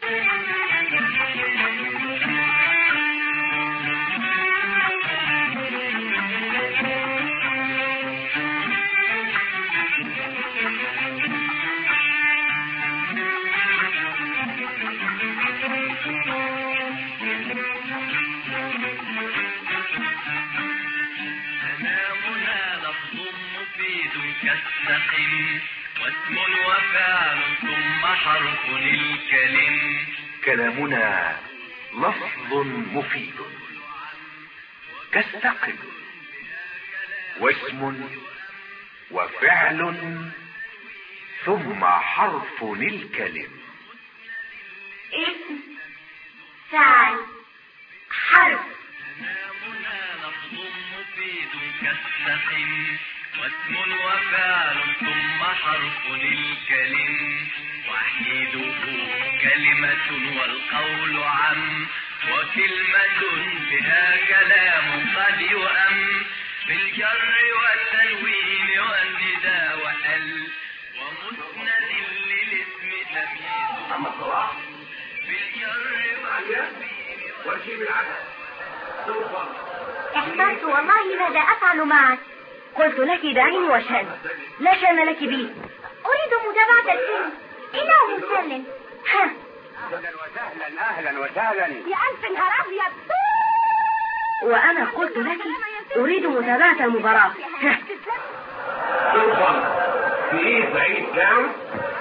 واسم وفعل ثم حرف الكلم. كلامنا لفظ مفيد كالثقل، واسم وفعل ثم حرف الكلم. اسم، فعل، حرف. كلامنا لفظ مفيد كالثقل، واسم وفعل ثم حرف الكلم. وحيده كلمة والقول عم، وكلمة بها كلام قد يؤم. بالجر والتنوين والنداء وال، ومسند للاسم تمييز. أما الصلاة بالجر والتنوين وجيب العدد. احترت والله ماذا أفعل معك. قلت لك دعيني واشهد، لا شأن لك بي. أريد متابعة الفيلم، إنه مسلم. ها، اهلا وسهلا اهلا وسهلا. يا ألف نهار أبيض. وأنا قلت لك أريد متابعة المباراة. ها، في ايه بعيد كام؟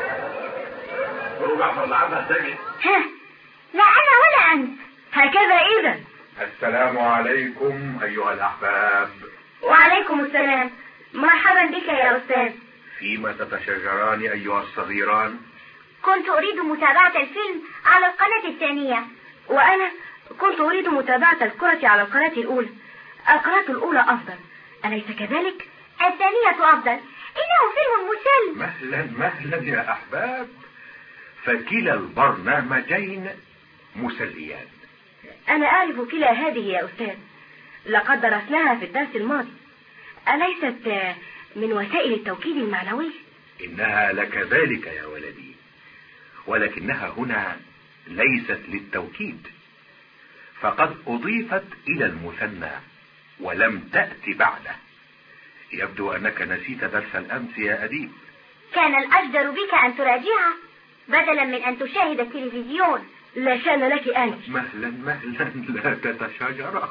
ورجع طلعتها سجن. ها، لا أنا ولا أنت. هكذا إذا. السلام عليكم ايها الاحباب. وعليكم السلام. مرحبا بك يا أستاذ. فيما تتشاجران ايها الصغيران؟ كنت أريد متابعة الفيلم على القناة الثانية. وأنا كنت أريد متابعة الكرة على القناة الأولى. القناة الأولى أفضل، أليس كذلك؟ الثانية أفضل، إنه فيلم مسلي. مهلا مهلا يا احباب، فكلا البرنامجين مسليان. أنا أعرف كلا هذه يا أستاذ، لقد درسناها في الدرس الماضي. أليست من وسائل التوكيد المعنوي؟ إنها لكذلك يا ولدي، ولكنها هنا ليست للتوكيد، فقد أضيفت إلى المثنى ولم تأتي بعده. يبدو أنك نسيت درس الأمس يا أديب. كان الأجدر بك أن تراجعها بدلا من أن تشاهد التلفزيون. لا شأن لك أنت. مهلا مهلا، لا تتشاجرا.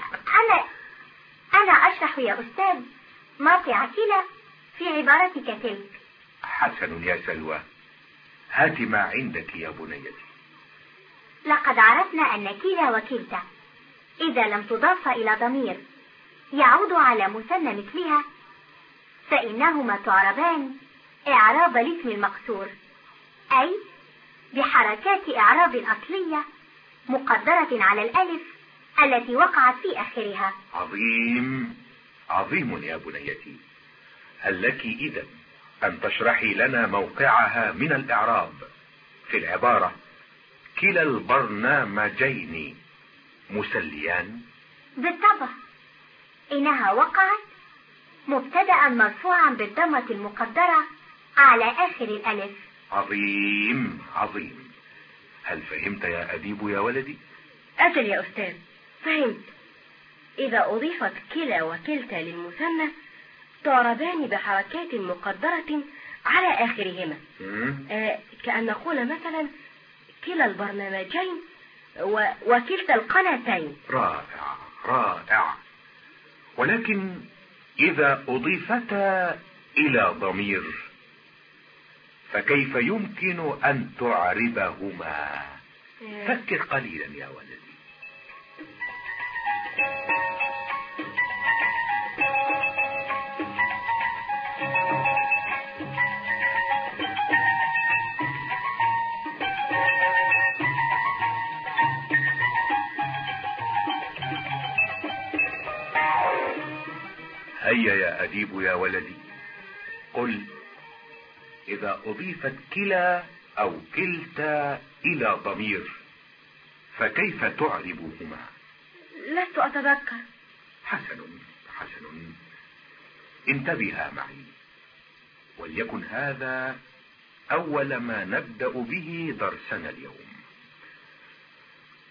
أنا أشرح يا أستاذ موقع كلا في عبارتك تلك. حسن يا سلوى، هات ما عندك يا بنيتي. لقد عرفنا أن كلا وكلتا إذا لم تضاف إلى ضمير يعود على مثنى مثلها فإنهما تعربان إعراب الاسم المقصور، أي بحركات إعراب أصلية مقدرة على الألف التي وقعت في آخرها. عظيم عظيم يا بنيتي. هل لك إذن أن تشرحي لنا موقعها من الإعراب في العبارة كلا البرنامجين مسليان؟ بالطبع، إنها وقعت مبتدأ مرفوعا بالضمة المقدرة على آخر الألف. عظيم عظيم. هل فهمت يا أديب يا ولدي؟ أجل يا أستاذ، فهمت. إذا أضيفت كلا وكلتا للمثنى تعربان بحركات مقدرة على آخرهما. كأن نقول مثلا كلا البرنامجين وكلتا القناتين. رائع رائع. ولكن إذا أضيفتا إلى ضمير فكيف يمكن أن تعربهما؟ فكر قليلا يا ولدي. هيا يا أديب يا ولدي، قل إذا أضيفت كلا أو كلتا إلى ضمير فكيف تعربهما؟ لست أتذكر. حسن حسن، انتبها معي، وليكن هذا أول ما نبدأ به درسنا اليوم.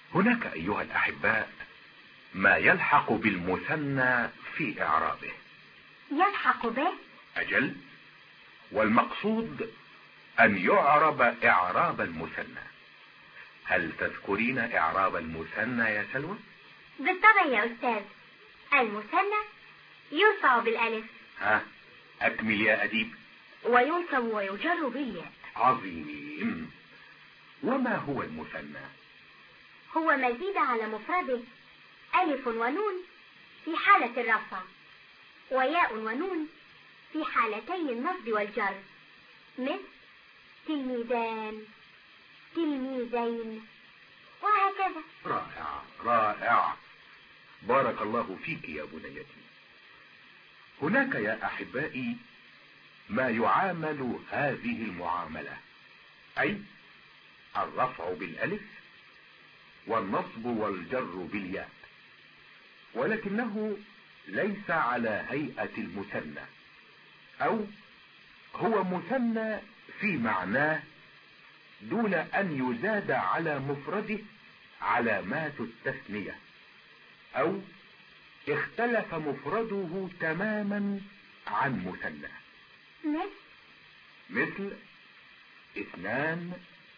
هناك أيها الأحباء ما يلحق بالمثنى في إعرابه. يلحق به؟ أجل، والمقصود أن يعرب إعراب المثنى. هل تذكرين إعراب المثنى يا سلوى؟ بالطبع يا أستاذ. المثنى يرفع بالألف. أكمل يا أديب. وينصب ويجر بالياء. عظيم. وما هو المثنى؟ هو مزيد على مفرده ألف ونون في حالة الرفع، وياء ونون في حالتي النصب والجر، مثل تلميذان، تلميذين، وهكذا. رائع رائع، بارك الله فيك يا بنيتي. هناك يا أحبائي ما يعامل هذه المعاملة، أي الرفع بالألف والنصب والجر بالياء، ولكنه ليس على هيئة المثنى، أو هو مثنى في معناه دون أن يزاد على مفرده علامات التثنية، أو اختلف مفرده تماما عن مثنى، مثل اثنان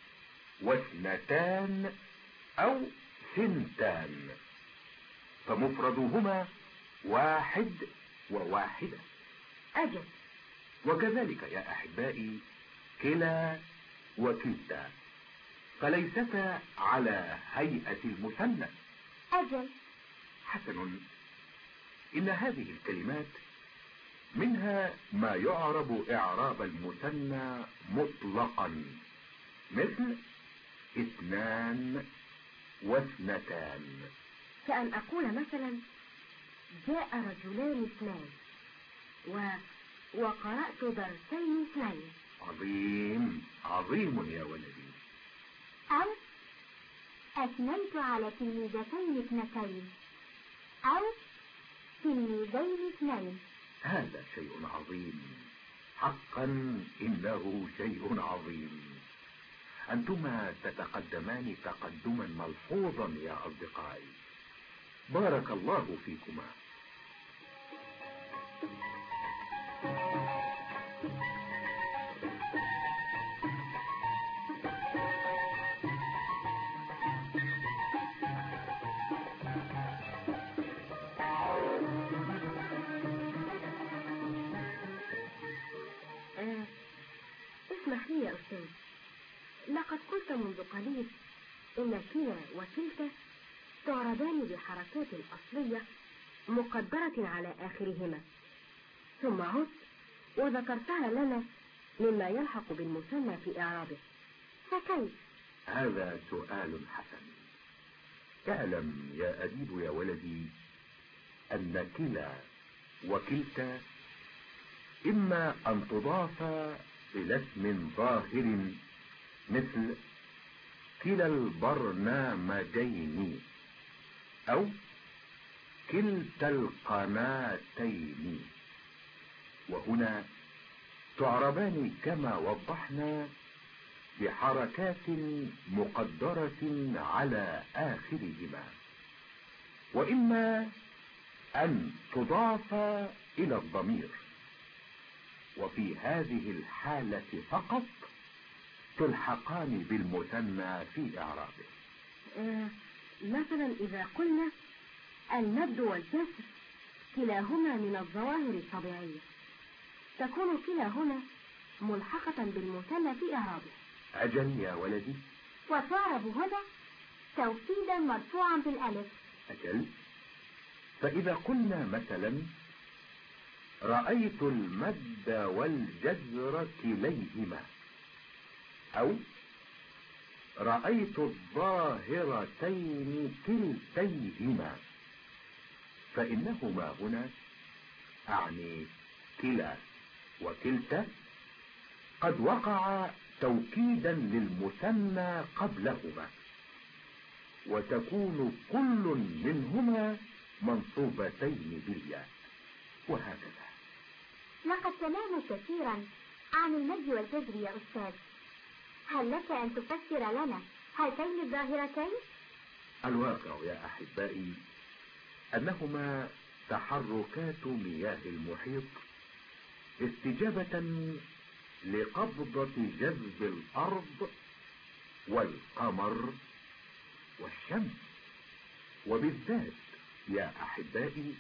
واثنتان أو ثنتان، فمفردهما واحد وواحدة. أجل. وكذلك يا أحبائي كلا وكلتا، فليستا على هيئة المثنى. أجل. حسن، إن هذه الكلمات منها ما يعرب إعراب المثنى مطلقا، مثل اثنان واثنتان. كأن أقول مثلا جاء رجلان اثنان، وقرأت درسين اثنين. عظيم عظيم يا ولدي. أو أثنيت على تلميذتين اثنتين، أو تلميذين اثنين. هذا شيء عظيم، حقا إنه شيء عظيم. أنتما تتقدمان تقدما ملحوظا يا أصدقائي، بارك الله فيكما. اسمح لي يا أستاذ، لقد قلت منذ قليل إن كلا وكلتا تعربان بحركات الأصلية مقدرة على آخرهما، ثم عدت وذكرتها لنا مما يلحق بالمثنى في إعرابه، فكيف؟ هذا سؤال حسن. اعلم يا أديب يا ولدي أن كلا وكلتا إما أن تضاف إلى اسم ظاهر مثل كلا البرنامجين، أو كلتا القناتين، وهنا تعربان كما وضحنا بحركات مقدرة على آخرهما، وإما أن تضاف إلى الضمير، وفي هذه الحالة فقط تلحقان بالمثنى في إعرابه. مثلا إذا قلنا المد والكسر كلاهما من الظواهر الطبيعية، تكون كلا هنا ملحقة بالمثنى في إعرابه. أجل يا ولدي. وتعرب هنا توكيدا مرفوعا بالألف. أجل. فإذا قلنا مثلا رأيت المد والجزر كليهما، أو رأيت الظاهرتين كلتيهما، فإنهما هنا أعني كلا وكلتا قد وقع توكيدا للمثنى قبلهما، وتكون كل منهما منصوبتين بالياء، وهكذا. لقد سمعنا كثيرا عن المد والجزر يا أستاذ، هل لك أن تفسر لنا هاتين الظاهرتين؟ الواقع يا أحبائي أنهما تحركات مياه المحيط استجابة لقبضة جذب الأرض والقمر والشمس، وبالذات يا أحبائي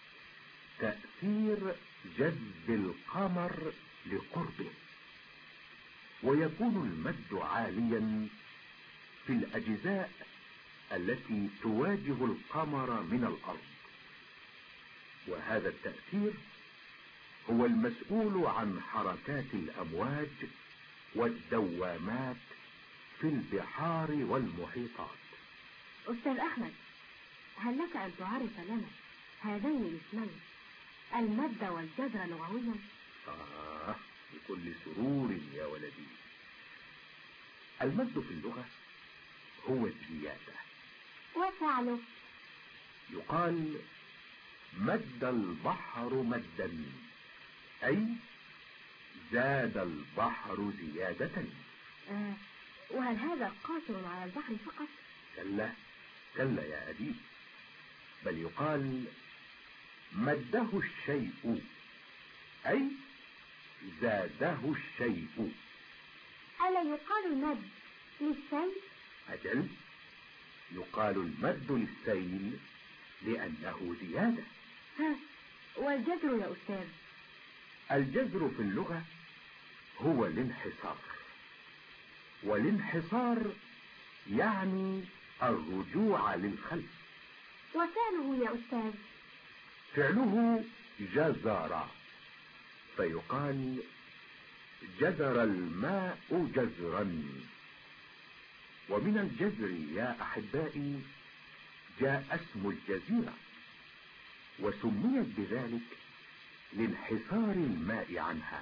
تأثير جذب القمر لقربه، ويكون المد عاليا في الأجزاء التي تواجه القمر من الأرض، وهذا التأثير هو المسؤول عن حركات الأمواج والدوامات في البحار والمحيطات. أستاذ أحمد، هل لك أن تعرف لنا هذين الاسمين المد والجزر لغويا؟ بكل سرور يا ولدي. المد في اللغة هو الزيادة. وفعله؟ يقال مد البحر مدا، أي زاد البحر زيادة. وهل هذا قاصر على البحر فقط؟ كلا يا أديب، بل يقال مده الشيء، أي زاده الشيء. ألا يقال المد للسيل؟ أجل، يقال المد للسيل لأنه زيادة. والجزر يا أستاذ؟ الجزر في اللغة هو الانحصار، والانحصار يعني الرجوع للخلف. وفعله يا أستاذ؟ فعله جزر، فيقال جزر الماء جزرا. ومن الجزر يا أحبائي جاء اسم الجزيرة، وسميت بذلك لانحسار الماء عنها.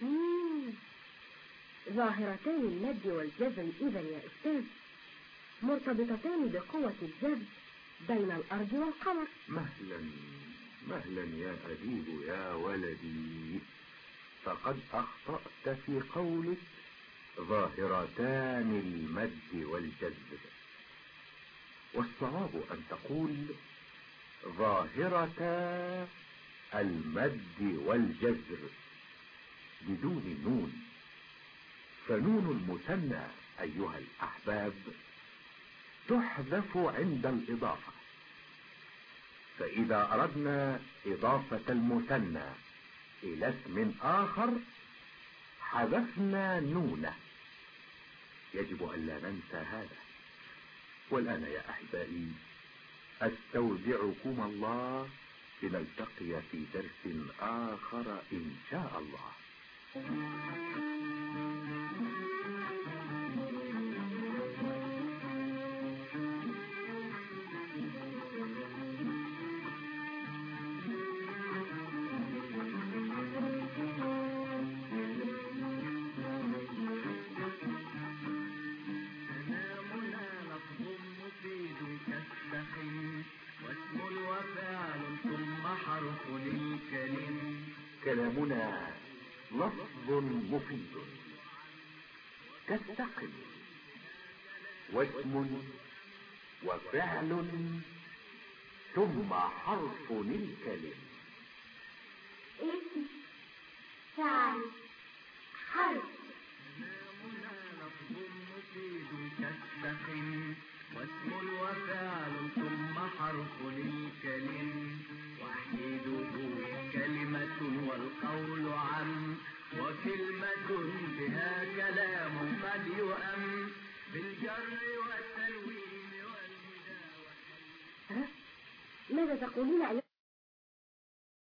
ظاهرتان المد والجزر إذا يا أستاذ مرتبطتان بقوة الجذب بين الأرض والقمر. مهلا يا أديب يا ولدي، فقد أخطأت في قولك ظاهرتان المد والجذب، والصواب أن تقول ظاهرتا المد والجزر بدون النون، فنون المثنى أيها الأحباب تحذف عند الإضافة، فإذا أردنا إضافة المثنى إلى اسم آخر حذفنا نونه، يجب أن لا ننسى هذا. والآن يا أحبائي أستودعكم الله، لنلتقي في درس آخر إن شاء الله. واسم وفعل ثم حرف للكلم. كلامنا لفظ مفيد كالسقم، واسم وفعل ثم حرف للكلم. اسم، فعل، حرف. كلامنا لفظ مفيد كالسقم، واسم وفعل ثم حرف للكلم. وحيده كلمة والقول عم، وكلمة بها كلام قد يؤم، بالجر والتنوين والنداء. ماذا تقولون أيها